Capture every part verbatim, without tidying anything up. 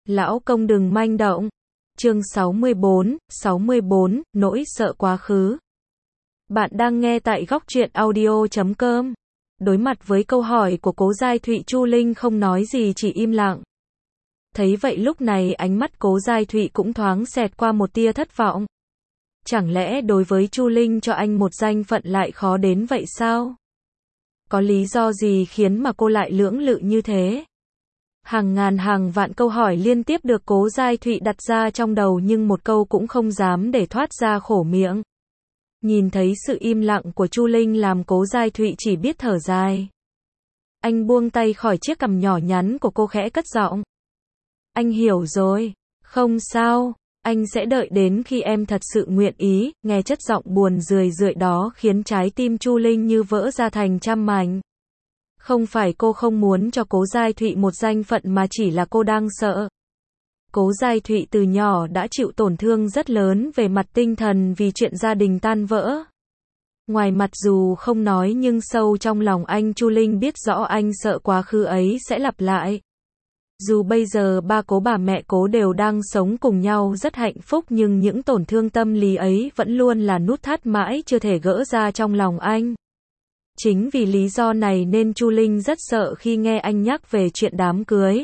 Lão công đừng manh động. Chương sáu mươi bốn, sáu mươi bốn, nỗi sợ quá khứ. Bạn đang nghe tại góc truyện audio chấm com. Đối mặt với câu hỏi của Cố Giai Thụy, Chu Linh không nói gì, chỉ im lặng. Thấy vậy lúc này ánh mắt Cố Giai Thụy cũng thoáng xẹt qua một tia thất vọng. Chẳng lẽ đối với Chu Linh cho anh một danh phận lại khó đến vậy sao? Có lý do gì khiến mà cô lại lưỡng lự như thế? Hàng ngàn hàng vạn câu hỏi liên tiếp được Cố Giai Thụy đặt ra trong đầu, nhưng một câu cũng không dám để thoát ra khổ miệng. Nhìn thấy sự im lặng của Chu Linh làm Cố Giai Thụy chỉ biết thở dài. Anh buông tay khỏi chiếc cằm nhỏ nhắn của cô, khẽ cất giọng. Anh hiểu rồi, không sao, anh sẽ đợi đến khi em thật sự nguyện ý. Nghe chất giọng buồn rười rượi đó khiến trái tim Chu Linh như vỡ ra thành trăm mảnh. Không phải cô không muốn cho Cố Giai Thụy một danh phận, mà chỉ là cô đang sợ. Cố Giai Thụy từ nhỏ đã chịu tổn thương rất lớn về mặt tinh thần vì chuyện gia đình tan vỡ. Ngoài mặt dù không nói nhưng sâu trong lòng anh, Chu Linh biết rõ anh sợ quá khứ ấy sẽ lặp lại. Dù bây giờ ba Cố bà mẹ Cố đều đang sống cùng nhau rất hạnh phúc, nhưng những tổn thương tâm lý ấy vẫn luôn là nút thắt mãi chưa thể gỡ ra trong lòng anh. Chính vì lý do này nên Chu Linh rất sợ khi nghe anh nhắc về chuyện đám cưới.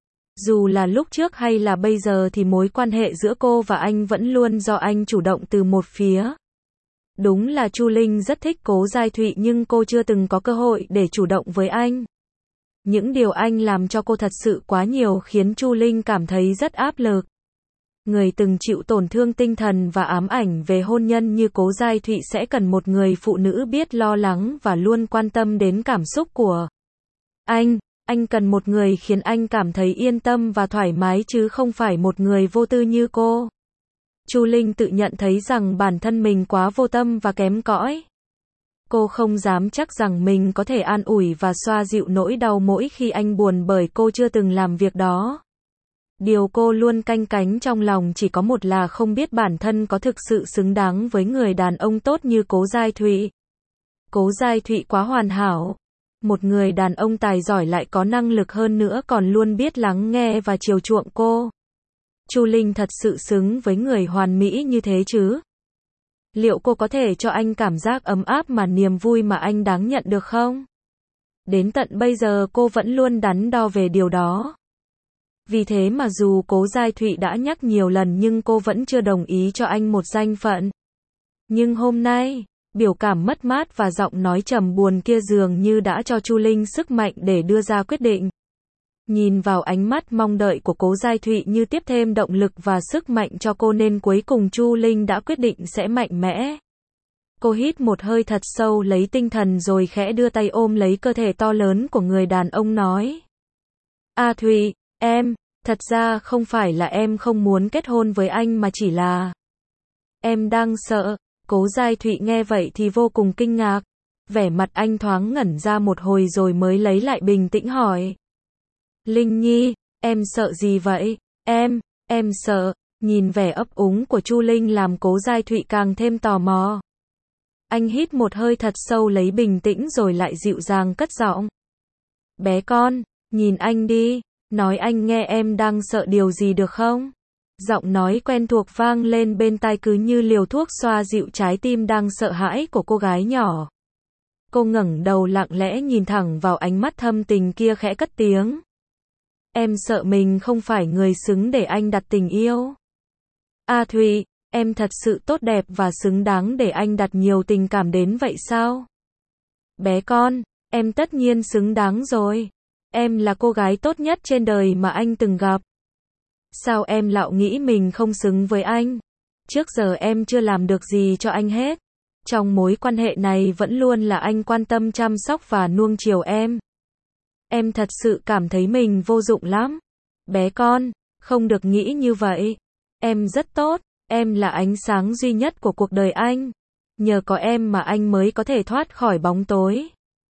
Dù là lúc trước hay là bây giờ thì mối quan hệ giữa cô và anh vẫn luôn do anh chủ động từ một phía. Đúng là Chu Linh rất thích Cố Giai Thụy, nhưng cô chưa từng có cơ hội để chủ động với anh. Những điều anh làm cho cô thật sự quá nhiều, khiến Chu Linh cảm thấy rất áp lực. Người từng chịu tổn thương tinh thần và ám ảnh về hôn nhân như Cố Giai Thụy sẽ cần một người phụ nữ biết lo lắng và luôn quan tâm đến cảm xúc của anh. Anh cần một người khiến anh cảm thấy yên tâm và thoải mái, chứ không phải một người vô tư như cô. Chu Linh tự nhận thấy rằng bản thân mình quá vô tâm và kém cỏi. Cô không dám chắc rằng mình có thể an ủi và xoa dịu nỗi đau mỗi khi anh buồn, bởi cô chưa từng làm việc đó. Điều cô luôn canh cánh trong lòng chỉ có một là không biết bản thân có thực sự xứng đáng với người đàn ông tốt như Cố Giai Thụy. Cố Giai Thụy quá hoàn hảo. Một người đàn ông tài giỏi lại có năng lực hơn nữa, còn luôn biết lắng nghe và chiều chuộng cô. Chu Linh thật sự xứng với người hoàn mỹ như thế chứ? Liệu cô có thể cho anh cảm giác ấm áp mà niềm vui mà anh đáng nhận được không? Đến tận bây giờ cô vẫn luôn đắn đo về điều đó. Vì thế mà dù Cố Giai Thụy đã nhắc nhiều lần nhưng cô vẫn chưa đồng ý cho anh một danh phận. Nhưng hôm nay, biểu cảm mất mát và giọng nói trầm buồn kia dường như đã cho Chu Linh sức mạnh để đưa ra quyết định. Nhìn vào ánh mắt mong đợi của Cố Giai Thụy như tiếp thêm động lực và sức mạnh cho cô, nên cuối cùng Chu Linh đã quyết định sẽ mạnh mẽ. Cô hít một hơi thật sâu lấy tinh thần rồi khẽ đưa tay ôm lấy cơ thể to lớn của người đàn ông, nói. A Thụy, em, thật ra không phải là em không muốn kết hôn với anh, mà chỉ là em đang sợ. Cố Giai Thụy nghe vậy thì vô cùng kinh ngạc. Vẻ mặt anh thoáng ngẩn ra một hồi rồi mới lấy lại bình tĩnh hỏi. Linh Nhi, em sợ gì vậy? Em, em sợ. Nhìn vẻ ấp úng của Chu Linh làm Cố Giai Thụy càng thêm tò mò. Anh hít một hơi thật sâu lấy bình tĩnh rồi lại dịu dàng cất giọng. Bé con, nhìn anh đi, nói anh nghe em đang sợ điều gì được không? Giọng nói quen thuộc vang lên bên tai, cứ như liều thuốc xoa dịu trái tim đang sợ hãi của cô gái nhỏ. Cô ngẩng đầu lặng lẽ nhìn thẳng vào ánh mắt thâm tình kia, khẽ cất tiếng. Em sợ mình không phải người xứng để anh đặt tình yêu. A Thụy, em thật sự tốt đẹp và xứng đáng để anh đặt nhiều tình cảm đến vậy sao? Bé con, em tất nhiên xứng đáng rồi. Em là cô gái tốt nhất trên đời mà anh từng gặp. Sao em lạo nghĩ mình không xứng với anh? Trước giờ em chưa làm được gì cho anh hết. Trong mối quan hệ này vẫn luôn là anh quan tâm chăm sóc và nuông chiều em. Em thật sự cảm thấy mình vô dụng lắm. Bé con, không được nghĩ như vậy. Em rất tốt, em là ánh sáng duy nhất của cuộc đời anh. Nhờ có em mà anh mới có thể thoát khỏi bóng tối.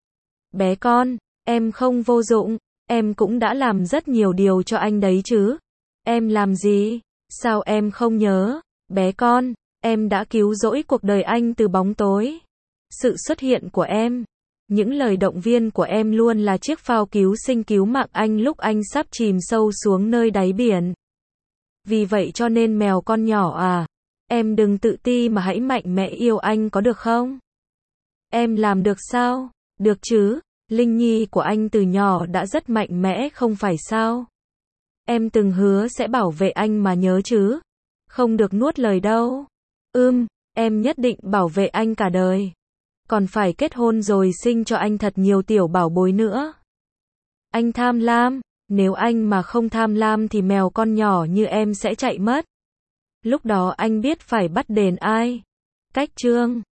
Bé con, em không vô dụng, em cũng đã làm rất nhiều điều cho anh đấy chứ. Em làm gì? Sao em không nhớ? Bé con, em đã cứu rỗi cuộc đời anh từ bóng tối. Sự xuất hiện của em Những lời động viên của em luôn là chiếc phao cứu sinh cứu mạng anh lúc anh sắp chìm sâu xuống nơi đáy biển. Vì vậy cho nên mèo con nhỏ à, em đừng tự ti mà hãy mạnh mẽ yêu anh có được không? Em làm được sao? Được chứ, Linh Nhi của anh từ nhỏ đã rất mạnh mẽ không phải sao? Em từng hứa sẽ bảo vệ anh mà nhớ chứ? Không được nuốt lời đâu. Ưm, em nhất định bảo vệ anh cả đời. Còn phải kết hôn rồi sinh cho anh thật nhiều tiểu bảo bối nữa. Anh tham lam, nếu anh mà không tham lam thì mèo con nhỏ như em sẽ chạy mất. Lúc đó anh biết phải bắt đền ai. Cách chương